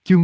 Chương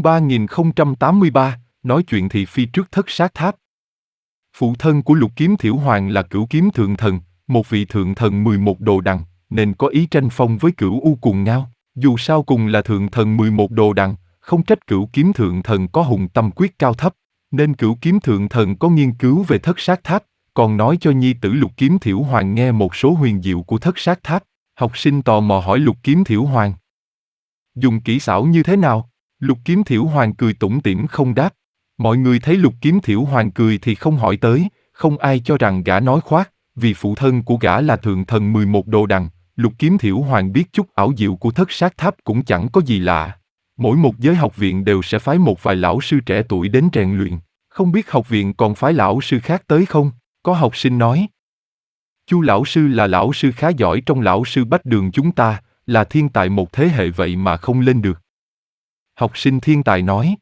3083, nói chuyện thị phi trước thất sát tháp. Phụ thân của Lục Kiếm Thiểu Hoàng là Cửu Kiếm Thượng Thần, một vị thượng thần 11 đồ đằng, nên có ý tranh phong với Cửu U Cuồng Ngao. Dù sao cùng là thượng thần 11 đồ đằng, không trách Cửu Kiếm Thượng Thần có hùng tâm quyết cao thấp, nên Cửu Kiếm Thượng Thần có nghiên cứu về thất sát tháp, còn nói cho nhi tử Lục Kiếm Thiểu Hoàng nghe một số huyền diệu của thất sát tháp. Học sinh tò mò hỏi Lục Kiếm Thiểu Hoàng: dùng kỹ xảo như thế nào? Lục Kiếm Thiểu Hoàng cười tủm tỉm không đáp. Mọi người thấy Lục Kiếm Thiểu Hoàng cười thì không hỏi tới, không ai cho rằng gã nói khoác, vì phụ thân của gã là thượng thần 11 đồ đằng. Lục Kiếm Thiểu Hoàng biết chút ảo diệu của thất sát tháp cũng chẳng có gì lạ. Mỗi một giới học viện đều sẽ phái một vài lão sư trẻ tuổi đến rèn luyện. Không biết học viện còn phái lão sư khác tới không? Có học sinh nói. Chu lão sư là lão sư khá giỏi trong lão sư Bách Đường chúng ta, là thiên tài một thế hệ vậy mà không lên được. Học sinh thiên tài nói.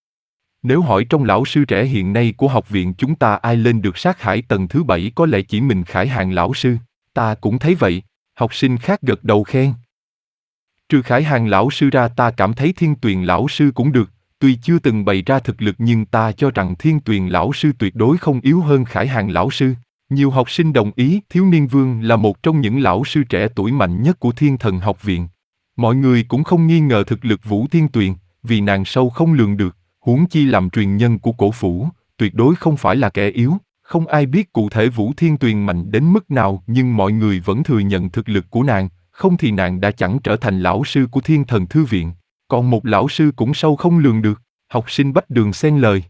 Nếu hỏi trong lão sư trẻ hiện nay của học viện chúng ta ai lên được sát hải tầng thứ 7 có lẽ chỉ mình Khải Hàng lão sư. Ta cũng thấy vậy. Học sinh khác gật đầu khen. Trừ Khải Hàng lão sư ra ta cảm thấy Thiên Tuyền lão sư cũng được, tuy chưa từng bày ra thực lực nhưng ta cho rằng Thiên Tuyền lão sư tuyệt đối không yếu hơn Khải Hàng lão sư. Nhiều học sinh đồng ý Thiếu Niên Vương là một trong những lão sư trẻ tuổi mạnh nhất của Thiên Thần học viện. Mọi người cũng không nghi ngờ thực lực Vũ Thiên Tuyền, vì nàng sâu không lường được, huống chi làm truyền nhân của cổ phủ, tuyệt đối không phải là kẻ yếu. Không ai biết cụ thể Vũ Thiên Tuyền mạnh đến mức nào nhưng mọi người vẫn thừa nhận thực lực của nàng, không thì nàng đã chẳng trở thành lão sư của Thiên Thần Thư Viện. Còn một lão sư cũng sâu không lường được, học sinh Bách Đường xen lời.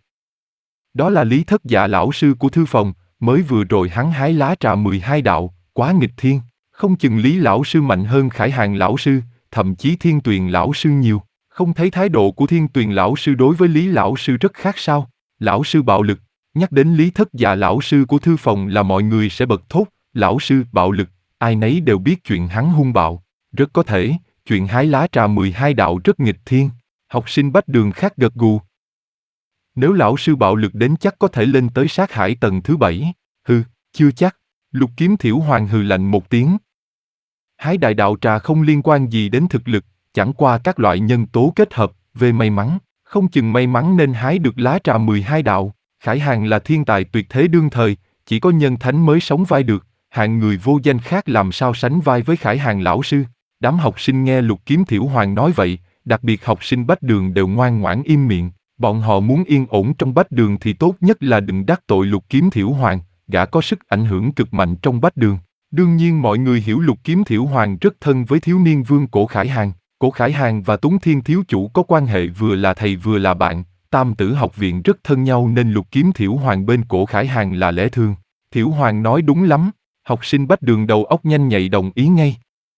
Đó là Lý Thất Dạ lão sư của thư phòng, mới vừa rồi hắn hái lá trà 12 đạo, quá nghịch thiên. Không chừng Lý lão sư mạnh hơn Khải Hàng lão sư, thậm chí Thiên Tuyền lão sư nhiều. Không thấy thái độ của Thiên Tuyền lão sư đối với Lý lão sư rất khác sao? Lão sư bạo lực. Nhắc đến Lý Thất Dạ lão sư của thư phòng là mọi người sẽ bật thốt, lão sư bạo lực, ai nấy đều biết chuyện hắn hung bạo. Rất có thể, chuyện hái lá trà 12 đạo rất nghịch thiên. Học sinh Bách Đường khác gật gù. Nếu lão sư bạo lực đến chắc có thể lên tới sát hải tầng thứ 7. Hừ, chưa chắc. Lục Kiếm Thiểu Hoàng hừ lạnh một tiếng. Hái đại đạo trà không liên quan gì đến thực lực, chẳng qua các loại nhân tố kết hợp, về may mắn, không chừng may mắn nên hái được lá trà 12 đạo. Khải Hàng là thiên tài tuyệt thế đương thời, chỉ có nhân thánh mới sống vai được, hạng người vô danh khác làm sao sánh vai với Khải Hàng lão sư. Đám học sinh nghe Lục Kiếm Thiểu Hoàng nói vậy, đặc biệt học sinh Bách Đường đều ngoan ngoãn im miệng. Bọn họ muốn yên ổn trong Bách Đường thì tốt nhất là đừng đắc tội Lục Kiếm Thiểu Hoàng, gã có sức ảnh hưởng cực mạnh trong Bách Đường. Đương nhiên mọi người hiểu Lục Kiếm Thiểu Hoàng rất thân với Thiếu Niên Vương Cổ Khải Hàng. Cổ Khải Hàng và Tuấn Thiên thiếu chủ có quan hệ vừa là thầy vừa là bạn, Tam Tử học viện rất thân nhau nên Lục Kiếm Thiểu Hoàng bên Cổ Khải Hàng là lẽ thường. Thiểu Hoàng nói đúng lắm, học sinh Bách Đường đầu óc nhanh nhạy đồng ý ngay.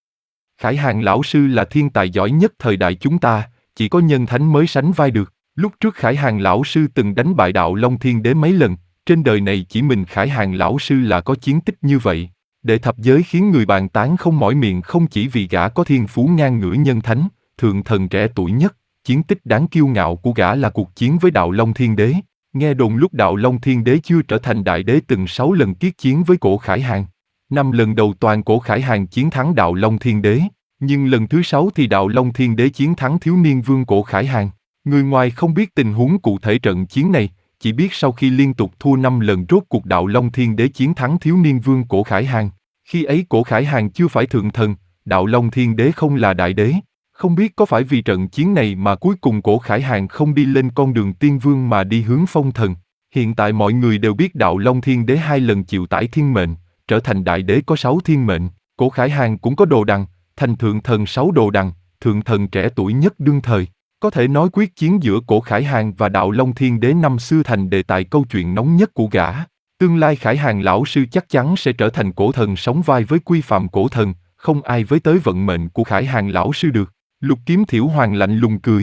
Khải Hàng lão sư là thiên tài giỏi nhất thời đại chúng ta, chỉ có nhân thánh mới sánh vai được. Lúc trước Khải Hàng lão sư từng đánh bại Đạo Long Thiên Đế mấy lần, trên đời này chỉ mình Khải Hàng lão sư là có chiến tích như vậy. Đệ thập giới khiến người bàn tán không mỏi miệng không chỉ vì gã có thiên phú ngang ngửa nhân thánh, thượng thần trẻ tuổi nhất, chiến tích đáng kiêu ngạo của gã là cuộc chiến với Đạo Long Thiên Đế. Nghe đồn lúc Đạo Long Thiên Đế chưa trở thành đại đế từng 6 lần kiết chiến với Cổ Khải Hàng. 5 lần đầu toàn Cổ Khải Hàng chiến thắng Đạo Long Thiên Đế, nhưng lần thứ 6 thì Đạo Long Thiên Đế chiến thắng Thiếu Niên Vương Cổ Khải Hàng. Người ngoài không biết tình huống cụ thể trận chiến này, chỉ biết sau khi liên tục thua 5 lần rốt cuộc Đạo Long Thiên Đế chiến thắng Thiếu Niên Vương Cổ Khải Hàng. Khi ấy Cổ Khải Hàng chưa phải thượng thần, Đạo Long Thiên Đế không là đại đế. Không biết có phải vì trận chiến này mà cuối cùng Cổ Khải Hàng không đi lên con đường tiên vương mà đi hướng phong thần. Hiện tại mọi người đều biết Đạo Long Thiên Đế 2 lần chịu tải thiên mệnh, trở thành đại đế có 6 thiên mệnh. Cổ Khải Hàng cũng có đồ đằng, thành thượng thần 6 đồ đằng, thượng thần trẻ tuổi nhất đương thời. Có thể nói quyết chiến giữa Cổ Khải Hàng và Đạo Long Thiên Đế năm xưa thành đề tài câu chuyện nóng nhất của gã. Tương lai Khải Hàng lão sư chắc chắn sẽ trở thành cổ thần sống vai với quy phạm cổ thần, không ai với tới vận mệnh của Khải Hàng lão sư được. Lục Kiếm Thiểu Hoàng lạnh lùng cười.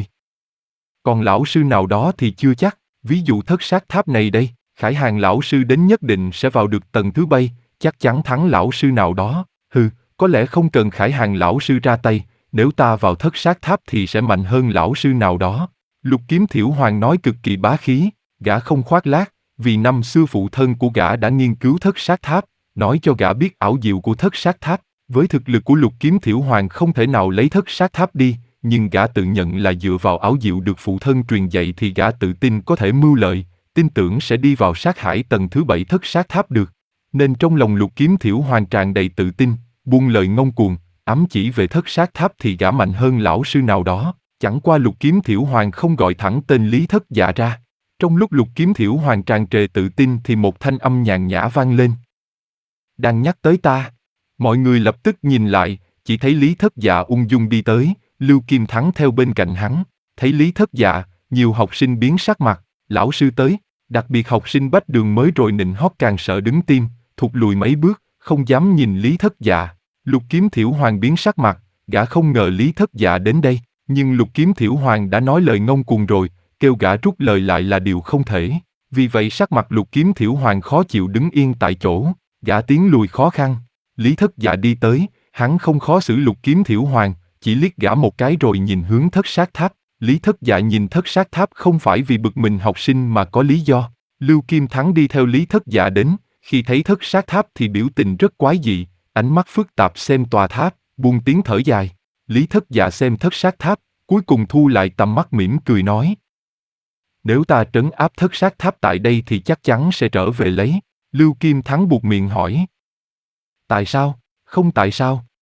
Còn lão sư nào đó thì chưa chắc, ví dụ thất sát tháp này đây, Khải Hàng lão sư đến nhất định sẽ vào được tầng thứ 7, chắc chắn thắng lão sư nào đó. Hừ, có lẽ không cần Khải Hàng lão sư ra tay, nếu ta vào thất sát tháp thì sẽ mạnh hơn lão sư nào đó. Lục Kiếm Thiểu Hoàng nói cực kỳ bá khí, gã không khoác lác, vì năm xưa phụ thân của gã đã nghiên cứu thất sát tháp, nói cho gã biết ảo diệu của thất sát tháp. Với thực lực của Lục Kiếm Thiểu Hoàng không thể nào lấy thất sát tháp đi, nhưng gã tự nhận là dựa vào ảo diệu được phụ thân truyền dạy thì gã tự tin có thể mưu lợi, tin tưởng sẽ đi vào sát hải tầng thứ 7 thất sát tháp được. Nên trong lòng Lục Kiếm Thiểu Hoàng tràn đầy tự tin, buông lời ngông cuồng, ám chỉ về thất sát tháp thì gã mạnh hơn lão sư nào đó. Chẳng qua Lục Kiếm Thiểu Hoàng không gọi thẳng tên Lý Thất Dạ ra. Trong lúc Lục Kiếm Thiểu Hoàng tràn trề tự tin thì một thanh âm nhàn nhã vang lên. Đang nhắc tới ta. Mọi người lập tức nhìn lại, chỉ thấy Lý Thất Dạ ung dung đi tới, Lưu Kim Thắng theo bên cạnh hắn. Thấy Lý Thất Dạ, nhiều học sinh biến sắc mặt, lão sư tới. Đặc biệt học sinh Bách Đường mới rồi nịnh hót càng sợ đứng tim, thụt lùi mấy bước, không dám nhìn Lý Thất Dạ. Lục Kiếm Thiểu Hoàng biến sắc mặt, gã không ngờ Lý Thất Dạ đến đây, nhưng Lục Kiếm Thiểu Hoàng đã nói lời ngông cuồng rồi, kêu gã rút lời lại là điều không thể. Vì vậy sắc mặt Lục Kiếm Thiểu Hoàng khó chịu đứng yên tại chỗ, gã tiến lùi khó khăn. Lý Thất Dạ đi tới, hắn không khó xử Lục Kiếm Thiểu Hoàng, chỉ liếc gã một cái rồi nhìn hướng thất sát tháp. Lý Thất Dạ nhìn thất sát tháp không phải vì bực mình học sinh mà có lý do. Lưu Kim Thắng đi theo Lý Thất Dạ đến, khi thấy thất sát tháp thì biểu tình rất quái dị, ánh mắt phức tạp xem tòa tháp, buông tiếng thở dài. Lý Thất Dạ xem thất sát tháp, cuối cùng thu lại tầm mắt mỉm cười nói. Nếu ta trấn áp thất sát tháp tại đây thì chắc chắn sẽ trở về lấy. Lưu Kim Thắng buột miệng hỏi. Tại sao? Không tại sao?